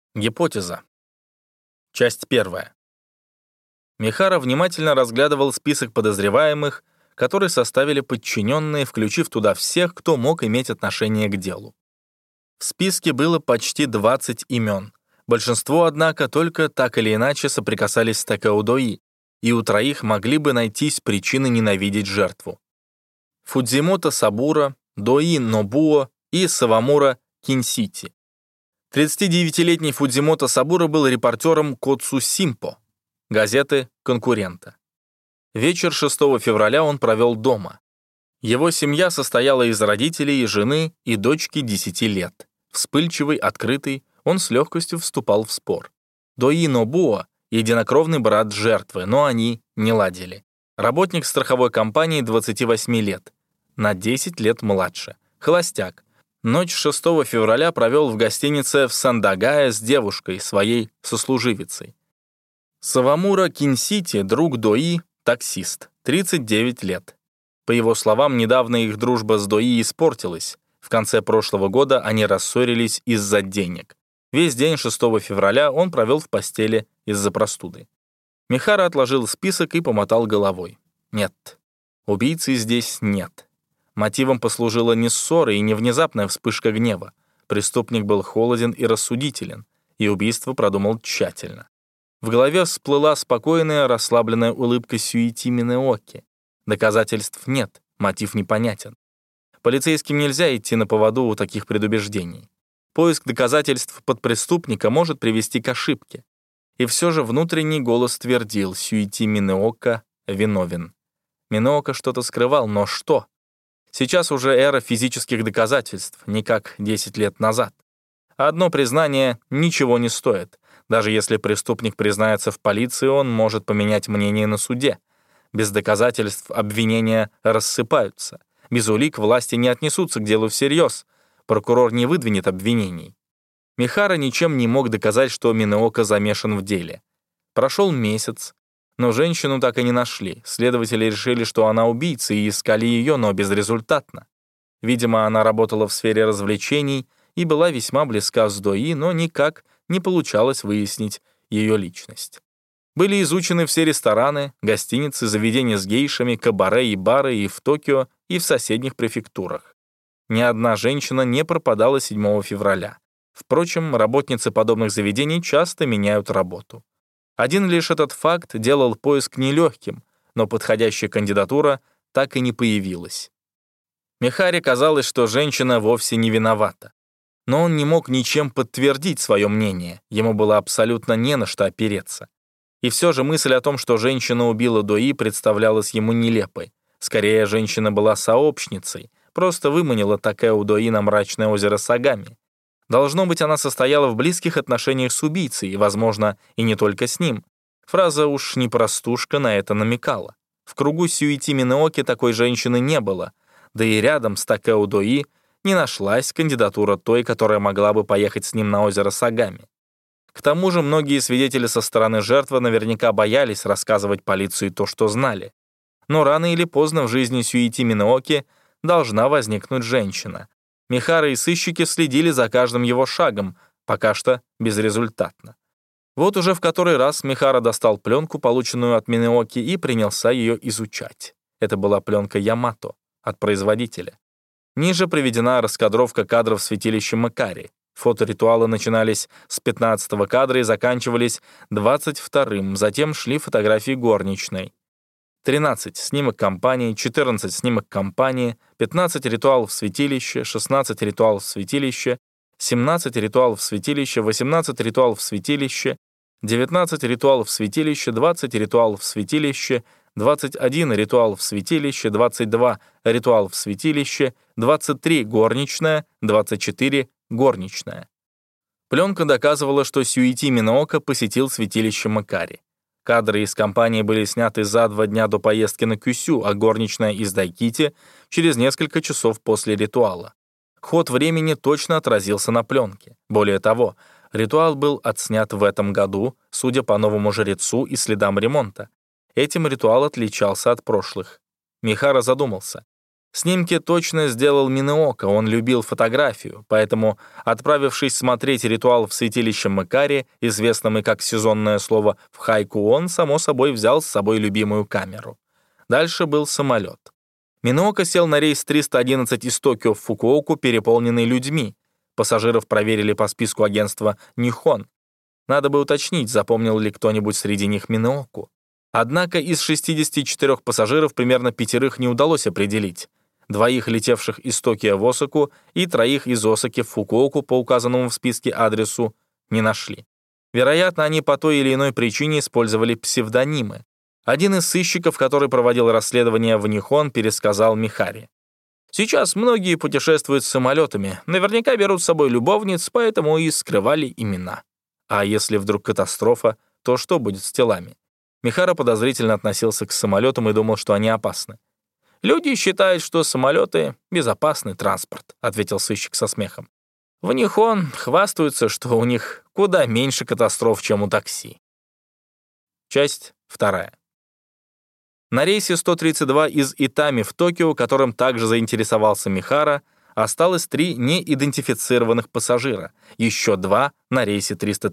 Гипотеза. Часть 1. Михара внимательно разглядывал список подозреваемых, который составили подчиненные, включив туда всех, кто мог иметь отношение к делу. В списке было почти 20 имен. Большинство, однако, только так или иначе соприкасались с Такео Дои, и у троих могли бы найтись причины ненавидеть жертву. Фудзимото Сабура, Дои Нобуо и Савамура Кинсити. 39-летний Фудзимото Сабура был репортером Коцу Симпо, газеты конкурента. Вечер 6 февраля он провел дома. Его семья состояла из родителей, жены и дочки 10 лет. Вспыльчивый, открытый, он с легкостью вступал в спор. Дои Нобуо — единокровный брат жертвы, но они не ладили. Работник страховой компании 28 лет, на 10 лет младше, холостяк. Ночь 6 февраля провел в гостинице в Сандагае с девушкой, своей сослуживицей. Савамура Кинсити, друг Дои, таксист, 39 лет. По его словам, недавно их дружба с Дои испортилась. В конце прошлого года они рассорились из-за денег. Весь день 6 февраля он провел в постели из-за простуды. Михара отложил список и помотал головой. Нет, убийцы здесь нет. Мотивом послужила не ссора и не внезапная вспышка гнева. Преступник был холоден и рассудителен, и убийство продумал тщательно. В голове всплыла спокойная, расслабленная улыбка Сюити Минеоки. Доказательств нет, мотив непонятен. Полицейским нельзя идти на поводу у таких предубеждений. Поиск доказательств под преступника может привести к ошибке. И все же внутренний голос твердил: Сюити Минеока виновен. Минеока что-то скрывал, но что? Сейчас уже эра физических доказательств, не как 10 лет назад. Одно признание ничего не стоит. Даже если преступник признается в полиции, он может поменять мнение на суде. Без доказательств обвинения рассыпаются. Без улик власти не отнесутся к делу всерьез. Прокурор не выдвинет обвинений. Михара ничем не мог доказать, что Минеока замешан в деле. Прошел месяц, но женщину так и не нашли. Следователи решили, что она убийца, и искали ее, но безрезультатно. Видимо, она работала в сфере развлечений и была весьма близка с Дои, но никак не получалось выяснить ее личность. Были изучены все рестораны, гостиницы, заведения с гейшами, кабаре и бары и в Токио, и в соседних префектурах. Ни одна женщина не пропадала 7 февраля. Впрочем, работницы подобных заведений часто меняют работу. Один лишь этот факт делал поиск нелегким, но подходящая кандидатура так и не появилась. Михаре казалось, что женщина вовсе не виновата. Но он не мог ничем подтвердить свое мнение, ему было абсолютно не на что опереться. И все же мысль о том, что женщина убила Дои, представлялась ему нелепой. Скорее, женщина была сообщницей, просто выманила Такео Дои на мрачное озеро Сагами. Должно быть, она состояла в близких отношениях с убийцей, и, возможно, и не только с ним. Фраза уж не простушка на это намекала. В кругу Сюити Минеоки такой женщины не было, да и рядом с Такео Дои не нашлась кандидатура той, которая могла бы поехать с ним на озеро Сагами. К тому же многие свидетели со стороны жертвы наверняка боялись рассказывать полиции то, что знали. Но рано или поздно в жизни Сюити Минеоки должна возникнуть женщина. Михара и сыщики следили за каждым его шагом, пока что безрезультатно. Вот уже в который раз Михара достал пленку, полученную от Минеоки, и принялся ее изучать. Это была пленка Ямато от производителя. Ниже приведена раскадровка кадров святилища Макари. Фоторитуалы начинались с 15-го кадра и заканчивались 22-м, затем шли фотографии горничной. 13 — снимок компании, 14 — снимок компании, 15 — ритуал в святилище, 16 — ритуал в святилище, 17 — ритуал в святилище, 18 — ритуал в святилище, 19 — ритуал в святилище, 20 — ритуал в святилище, 21 — ритуал в святилище, 22 — ритуал в святилище, 23 — горничная, 24 — горничная. Пленка доказывала, что Сюити Минеока посетил святилище Макари. Кадры из компании были сняты за 2 дня до поездки на Кюсю, а горничная из Дайкити через несколько часов после ритуала. Ход времени точно отразился на пленке. Более того, ритуал был отснят в этом году, судя по новому жрецу и следам ремонта. Этим ритуал отличался от прошлых. Михара задумался. Снимки точно сделал Минеока, он любил фотографию, поэтому, отправившись смотреть ритуал в святилище Мэкари, известном и как сезонное слово в хайку, он, само собой, взял с собой любимую камеру. Дальше был самолет. Минеока сел на рейс 311 из Токио в Фукуоку, переполненный людьми. Пассажиров проверили по списку агентства «Нихон». Надо бы уточнить, запомнил ли кто-нибудь среди них Минеоку. Однако из 64 пассажиров примерно 5 не удалось определить. 2 летевших из Токио в Осаку и 3 из Осаки в Фукуоку по указанному в списке адресу не нашли. Вероятно, они по той или иной причине использовали псевдонимы. Один из сыщиков, который проводил расследование в Нихон, пересказал Михари. «Сейчас многие путешествуют с самолетами, наверняка берут с собой любовниц, поэтому и скрывали имена. А если вдруг катастрофа, то что будет с телами?» Михара подозрительно относился к самолетам и думал, что они опасны. «Люди считают, что самолеты — безопасный транспорт», — ответил сыщик со смехом. «В Нихон хвастаются, что у них куда меньше катастроф, чем у такси». Часть 2. На рейсе 132 из Итами в Токио, которым также заинтересовался Михара, осталось 3 неидентифицированных пассажира, еще 2 на рейсе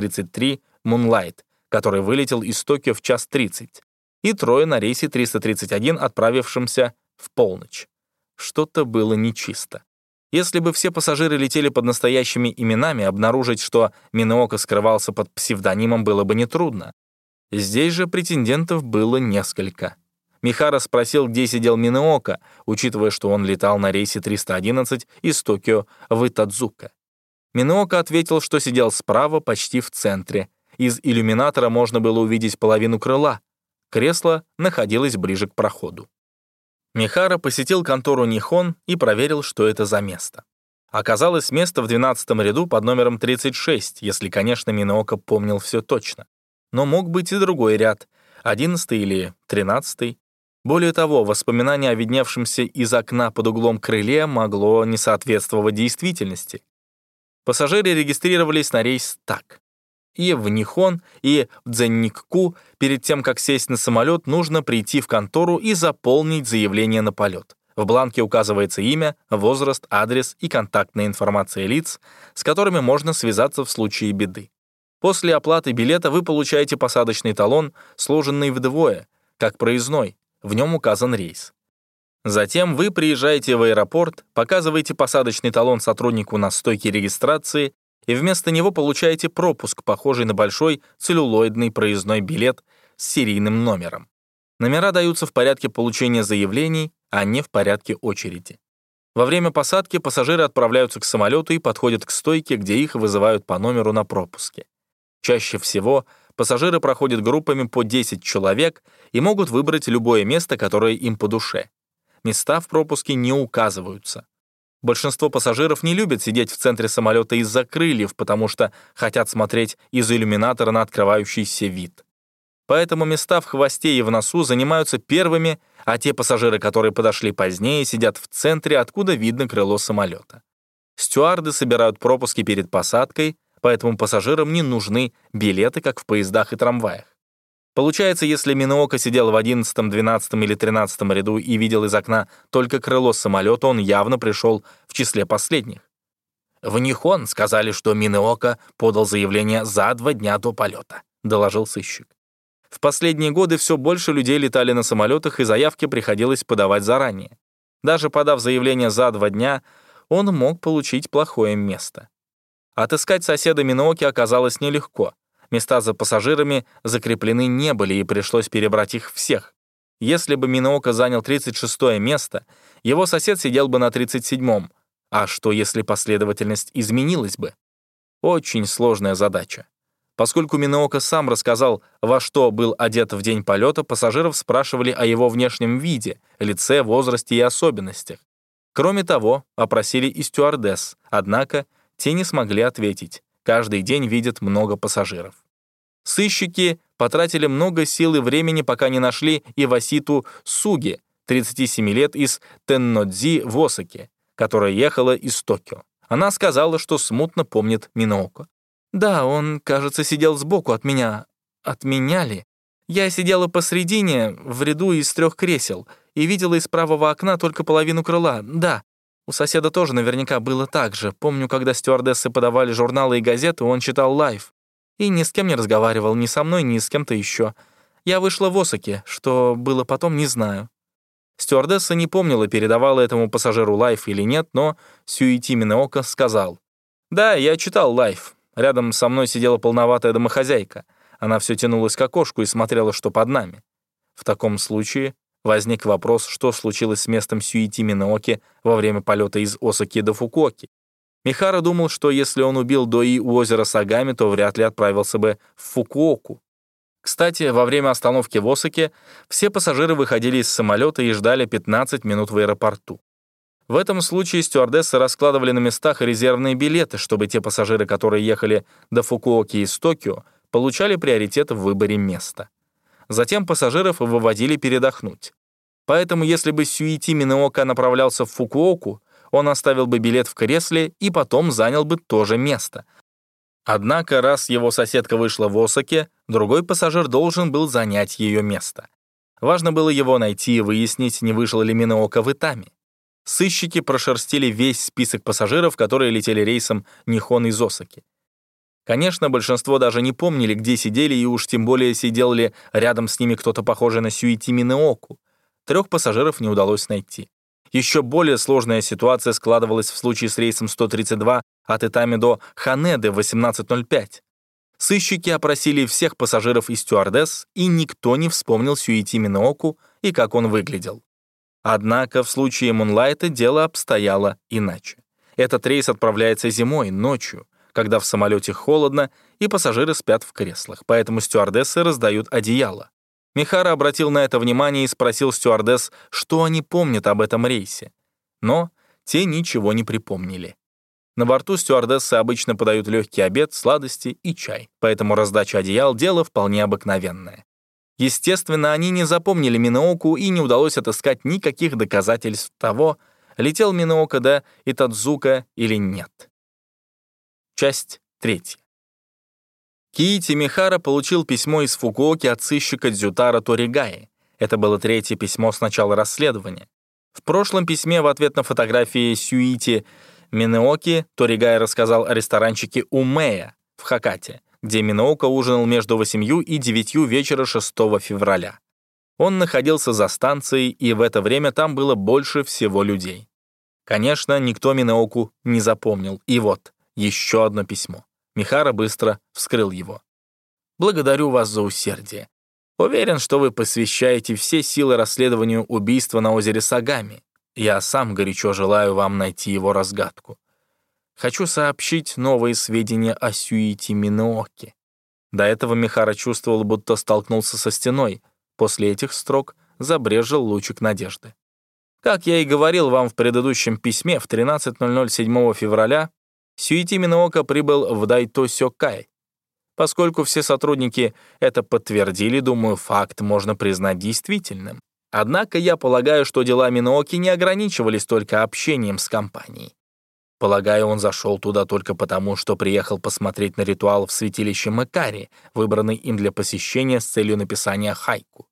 333 Moonlight, который вылетел из Токио в 1:30, и 3 на рейсе 331, отправившемся в полночь. Что-то было нечисто. Если бы все пассажиры летели под настоящими именами, обнаружить, что Минеока скрывался под псевдонимом, было бы нетрудно. Здесь же претендентов было несколько. Михара спросил, где сидел Минеока, учитывая, что он летал на рейсе 311 из Токио в Итадзука. Минеока ответил, что сидел справа, почти в центре. Из иллюминатора можно было увидеть половину крыла. Кресло находилось ближе к проходу. Михара посетил контору Нихон и проверил, что это за место. Оказалось, место в 12-м ряду под номером 36, если, конечно, Минеока помнил все точно. Но мог быть и другой ряд, 11-й или 13-й. Более того, воспоминание о видневшемся из окна под углом крыле могло не соответствовать действительности. Пассажиры регистрировались на рейс так. И в Нихон, и в Дзенникку перед тем, как сесть на самолет, нужно прийти в контору и заполнить заявление на полет. В бланке указывается имя, возраст, адрес и контактная информация лиц, с которыми можно связаться в случае беды. После оплаты билета вы получаете посадочный талон, сложенный вдвое, как проездной, в нем указан рейс. Затем вы приезжаете в аэропорт, показываете посадочный талон сотруднику на стойке регистрации и вместо него получаете пропуск, похожий на большой целлюлоидный проездной билет с серийным номером. Номера даются в порядке получения заявлений, а не в порядке очереди. Во время посадки пассажиры отправляются к самолету и подходят к стойке, где их вызывают по номеру на пропуске. Чаще всего пассажиры проходят группами по 10 человек и могут выбрать любое место, которое им по душе. Места в пропуске не указываются. Большинство пассажиров не любят сидеть в центре самолета из-за крыльев, потому что хотят смотреть из иллюминатора на открывающийся вид. Поэтому места в хвосте и в носу занимаются первыми, а те пассажиры, которые подошли позднее, сидят в центре, откуда видно крыло самолета. Стюарды собирают пропуски перед посадкой, поэтому пассажирам не нужны билеты, как в поездах и трамваях. Получается, если Минеока сидел в 11, 12 или 13 ряду и видел из окна только крыло самолета, он явно пришел в числе последних. «В Нихон сказали, что Минеока подал заявление за 2 дня до полета», — доложил сыщик. В последние годы все больше людей летали на самолетах, и заявки приходилось подавать заранее. Даже подав заявление за 2 дня, он мог получить плохое место. Отыскать соседа Минеоки оказалось нелегко. Места за пассажирами закреплены не были, и пришлось перебрать их всех. Если бы Минеока занял 36-е место, его сосед сидел бы на 37-м. А что, если последовательность изменилась бы? Очень сложная задача. Поскольку Минеока сам рассказал, во что был одет в день полета, пассажиров спрашивали о его внешнем виде, лице, возрасте и особенностях. Кроме того, опросили и стюардесс, однако те не смогли ответить. Каждый день видят много пассажиров. Сыщики потратили много сил и времени, пока не нашли Иваситу Суги, 37 лет, из Теннодзи в Осаке, которая ехала из Токио. Она сказала, что смутно помнит Минеоку. «Да, он, кажется, сидел сбоку от меня. От меня ли? Я сидела посредине, в ряду из 3 кресел, и видела из правого окна только половину крыла. Да, у соседа тоже наверняка было так же. Помню, когда стюардессы подавали журналы и газеты, он читал Life. И ни с кем не разговаривал, ни со мной, ни с кем-то еще. Я вышла в Осаке, что было потом, не знаю. Стюардесса не помнила, передавала этому пассажиру Life или нет, но Сюити Минеока сказал: «Да, я читал Life. Рядом со мной сидела полноватая домохозяйка. Она все тянулась к окошку и смотрела, что под нами». В таком случае возник вопрос, что случилось с местом Сюити Минеоки во время полета из Осаки до Фукуоки. Михара думал, что если он убил Дои у озера Сагами, то вряд ли отправился бы в Фукуоку. Кстати, во время остановки в Осаке все пассажиры выходили из самолета и ждали 15 минут в аэропорту. В этом случае стюардессы раскладывали на местах резервные билеты, чтобы те пассажиры, которые ехали до Фукуоки из Токио, получали приоритет в выборе места. Затем пассажиров выводили передохнуть. Поэтому, если бы Сюити Минеока направлялся в Фукуоку, он оставил бы билет в кресле и потом занял бы то же место. Однако, раз его соседка вышла в Осаке, другой пассажир должен был занять ее место. Важно было его найти и выяснить, не вышел ли Минеока в Итами. Сыщики прошерстили весь список пассажиров, которые летели рейсом Нихон из Осаки. Конечно, большинство даже не помнили, где сидели, и уж тем более сидел ли рядом с ними кто-то похожий на Сюити Минеоку. 3 пассажиров не удалось найти. Еще более сложная ситуация складывалась в случае с рейсом 132 от Итами до Ханеды в 18:05. Сыщики опросили всех пассажиров и стюардесс, и никто не вспомнил Сюити Минеоку и как он выглядел. Однако в случае Мунлайта дело обстояло иначе. Этот рейс отправляется зимой, ночью, когда в самолете холодно и пассажиры спят в креслах, поэтому стюардессы раздают одеяло. Михара обратил на это внимание и спросил стюардесс, что они помнят об этом рейсе. Но те ничего не припомнили. На борту стюардессы обычно подают легкий обед, сладости и чай, поэтому раздача одеял — дело вполне обыкновенное. Естественно, они не запомнили Минеоку и не удалось отыскать никаких доказательств того, летел Минеока до Итадзука или нет. Часть 3. Киити Михара получил письмо из Фукуоки от сыщика Дзютара Торигаи. Это было 3-е письмо с начала расследования. В прошлом письме в ответ на фотографии Сюити Минеоки Торигай рассказал о ресторанчике Умея в Хакате, где Минеока ужинал между 8 и 9 вечера 6 февраля. Он находился за станцией, и в это время там было больше всего людей. Конечно, никто Минеоку не запомнил. И вот, еще одно письмо. Михара быстро вскрыл его. «Благодарю вас за усердие. Уверен, что вы посвящаете все силы расследованию убийства на озере Сагами. Я сам горячо желаю вам найти его разгадку. Хочу сообщить новые сведения о Сюити Минеоке». До этого Михара чувствовал, будто столкнулся со стеной. После этих строк забрезжил лучик надежды. Как я и говорил вам в предыдущем письме, в 13:00 7 февраля Сюити Минеока прибыл в Дайто-сёкай. Поскольку все сотрудники это подтвердили, думаю, факт можно признать действительным. Однако я полагаю, что дела Минеоки не ограничивались только общением с компанией. Полагаю, он зашел туда только потому, что приехал посмотреть на ритуал в святилище Мэкари, выбранный им для посещения с целью написания хайку.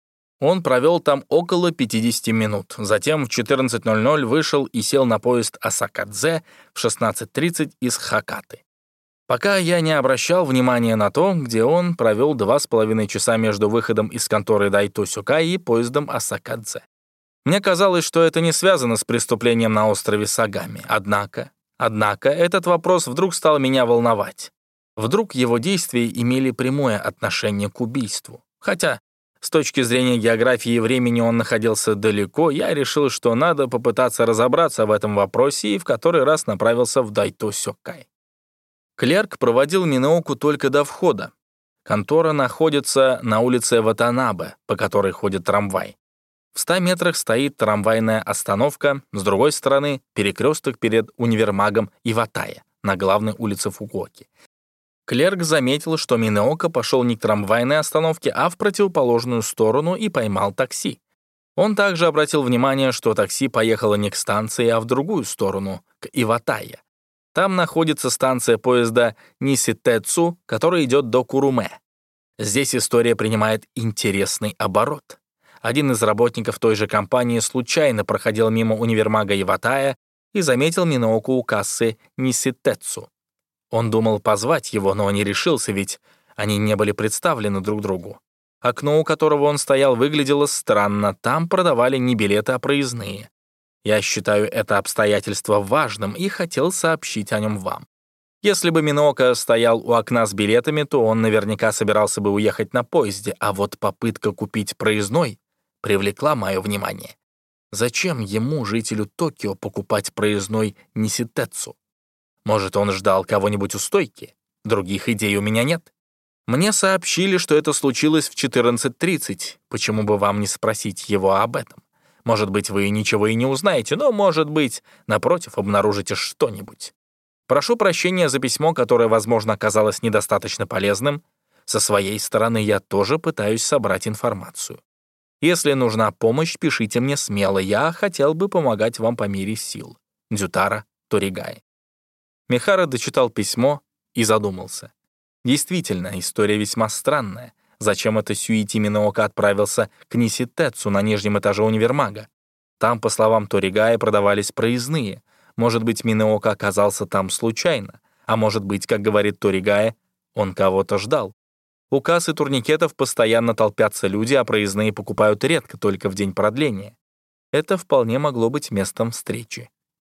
Он провел там около 50 минут. Затем в 14:00 вышел и сел на поезд Асакадзе в 16:30 из Хакаты. Пока я не обращал внимания на то, где он провел 2,5 часа между выходом из конторы Дайто-сёкай и поездом Асакадзе. Мне казалось, что это не связано с преступлением на острове Сагами. Однако этот вопрос вдруг стал меня волновать. Вдруг его действия имели прямое отношение к убийству. Хотя с точки зрения географии и времени он находился далеко, я решил, что надо попытаться разобраться в этом вопросе и в который раз направился в Дайто-сёкай. Клерк проводил Минеоку только до входа. Контора находится на улице Ватанабе, по которой ходит трамвай. В 100 метрах стоит трамвайная остановка, с другой стороны — перекресток перед универмагом Иватая на главной улице Фукуоки. Клерк заметил, что Минеока пошел не к трамвайной остановке, а в противоположную сторону и поймал такси. Он также обратил внимание, что такси поехало не к станции, а в другую сторону, к Иватая. Там находится станция поезда Ниситэцу, которая идет до Куруме. Здесь история принимает интересный оборот. Один из работников той же компании случайно проходил мимо универмага Иватая и заметил Минооку у кассы Ниситецу. Он думал позвать его, но не решился, ведь они не были представлены друг другу. Окно, у которого он стоял, выглядело странно. Там продавали не билеты, а проездные. Я считаю это обстоятельство важным и хотел сообщить о нем вам. Если бы Миноока стоял у окна с билетами, то он наверняка собирался бы уехать на поезде, а вот попытка купить проездной привлекла мое внимание. Зачем ему, жителю Токио, покупать проездной Ниситецу? Может, он ждал кого-нибудь у стойки? Других идей у меня нет. Мне сообщили, что это случилось в 14:30. Почему бы вам не спросить его об этом? Может быть, вы ничего и не узнаете, но, может быть, напротив, обнаружите что-нибудь. Прошу прощения за письмо, которое, возможно, оказалось недостаточно полезным. Со своей стороны я тоже пытаюсь собрать информацию. Если нужна помощь, пишите мне смело. Я хотел бы помогать вам по мере сил. Дзютара Торигай. Михара дочитал письмо и задумался. Действительно, история весьма странная. Зачем это Сюити Миноока отправился к Ниситецу на нижнем этаже универмага? Там, по словам Торигая, продавались проездные. Может быть, Миноока оказался там случайно. А может быть, как говорит Торигая, он кого-то ждал. У кассы турникетов постоянно толпятся люди, а проездные покупают редко, только в день продления. Это вполне могло быть местом встречи.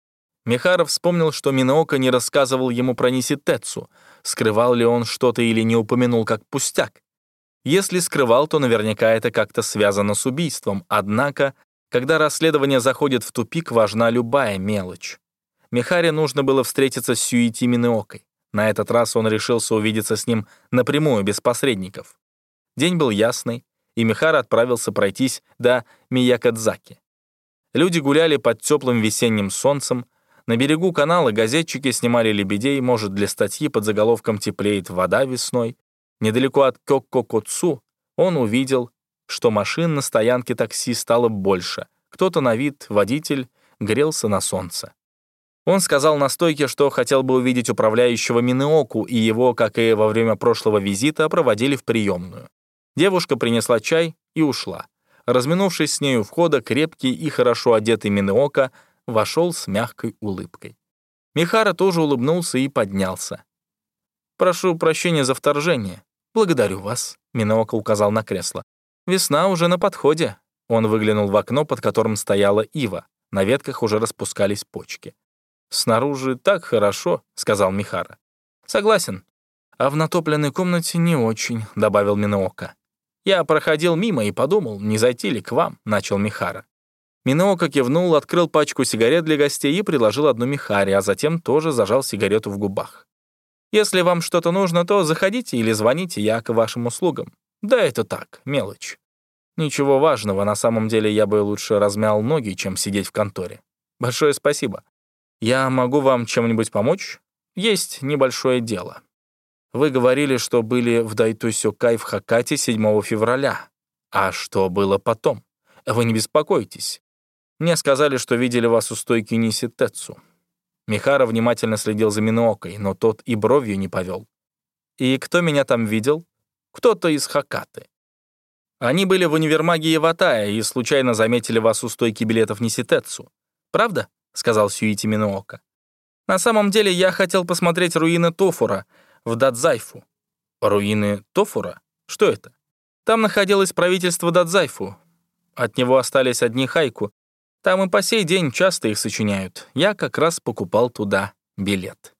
Михара вспомнил, что Миноока не рассказывал ему про Ниситецу. Скрывал ли он что-то или не упомянул как пустяк? Если скрывал, то наверняка это как-то связано с убийством. Однако, когда расследование заходит в тупик, важна любая мелочь. Михаре нужно было встретиться с Сюити Миноокой. На этот раз он решился увидеться с ним напрямую, без посредников. День был ясный, и Михара отправился пройтись до Миякадзаки. Люди гуляли под теплым весенним солнцем. На берегу канала газетчики снимали лебедей, может, для статьи под заголовком «Теплеет вода весной». Недалеко от Кёккокоцу он увидел, что машин на стоянке такси стало больше. Кто-то на вид, водитель, грелся на солнце. Он сказал на стойке, что хотел бы увидеть управляющего Минооку, и его, как и во время прошлого визита, проводили в приемную. Девушка принесла чай и ушла. Разминувшись с нею у входа, крепкий и хорошо одетый Миноока вошел с мягкой улыбкой. Михара тоже улыбнулся и поднялся. «Прошу прощения за вторжение. Благодарю вас», — Миноока указал на кресло. «Весна уже на подходе». Он выглянул в окно, под которым стояла ива. На ветках уже распускались почки. «Снаружи так хорошо», — сказал Михара. «Согласен. А в натопленной комнате не очень», — добавил Миноока. «Я проходил мимо и подумал, не зайти ли к вам», — начал Михара. Миноока кивнул, открыл пачку сигарет для гостей и предложил одну Михаре, а затем тоже зажал сигарету в губах. «Если вам что-то нужно, то заходите или звоните, я к вашим услугам. Да это так, мелочь. Ничего важного, на самом деле я бы лучше размял ноги, чем сидеть в конторе. Большое спасибо. Я могу вам чем-нибудь помочь? Есть небольшое дело. Вы говорили, что были в Дайтосёкай в Хакате 7 февраля. А что было потом? Вы не беспокойтесь. Мне сказали, что видели вас у стойки Ниситецу». Михара внимательно следил за Миноокой, но тот и бровью не повел. «И кто меня там видел?» «Кто-то из Хакаты. Они были в универмаге Иватая и случайно заметили вас у стойки билетов Ниситецу. Правда?» — сказал Сюити Миноока. «На самом деле я хотел посмотреть руины Тофура в Дадзайфу». «Руины Тофура? Что это?» «Там находилось правительство Дадзайфу. От него остались одни хайку. Там и по сей день часто их сочиняют. Я как раз покупал туда билет».